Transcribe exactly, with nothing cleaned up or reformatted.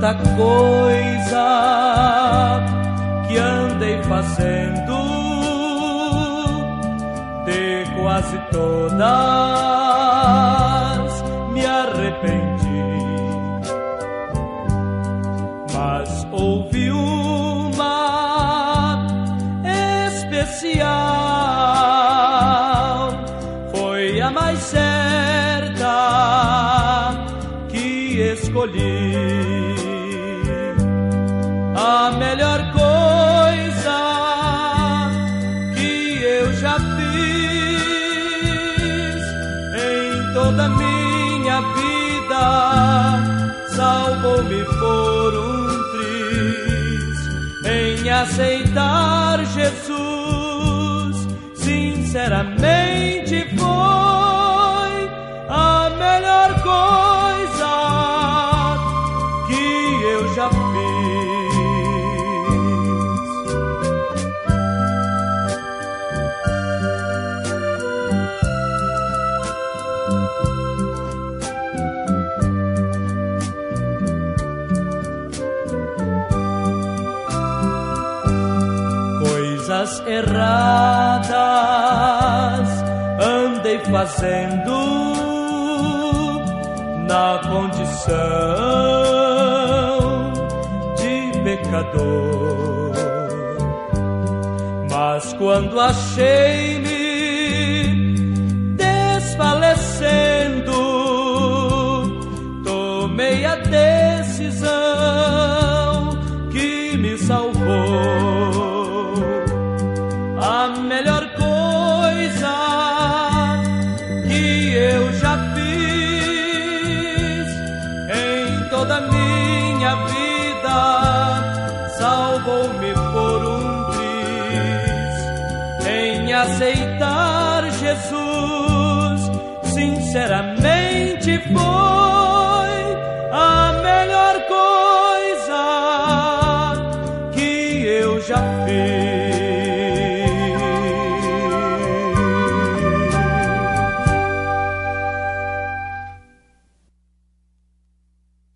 tanta coisa que andei fazendo, de quase todas me arrependi, mas houve uma especial, foi a mais certa que escolhi. A melhor coisa que eu já fiz em toda minha vida, salvou-me por um triz em aceitar Jesus. Sinceramente foi a melhor coisa que eu já fiz. Coisas erradas andei fazendo na condição de pecador, mas quando achei-me desfalecendo, tomei a decisão que me salvou. A melhor coisa que eu já fiz em toda minha vida, salvou-me por um triz em aceitar Jesus. Sinceramente foi a melhor coisa que eu já fiz.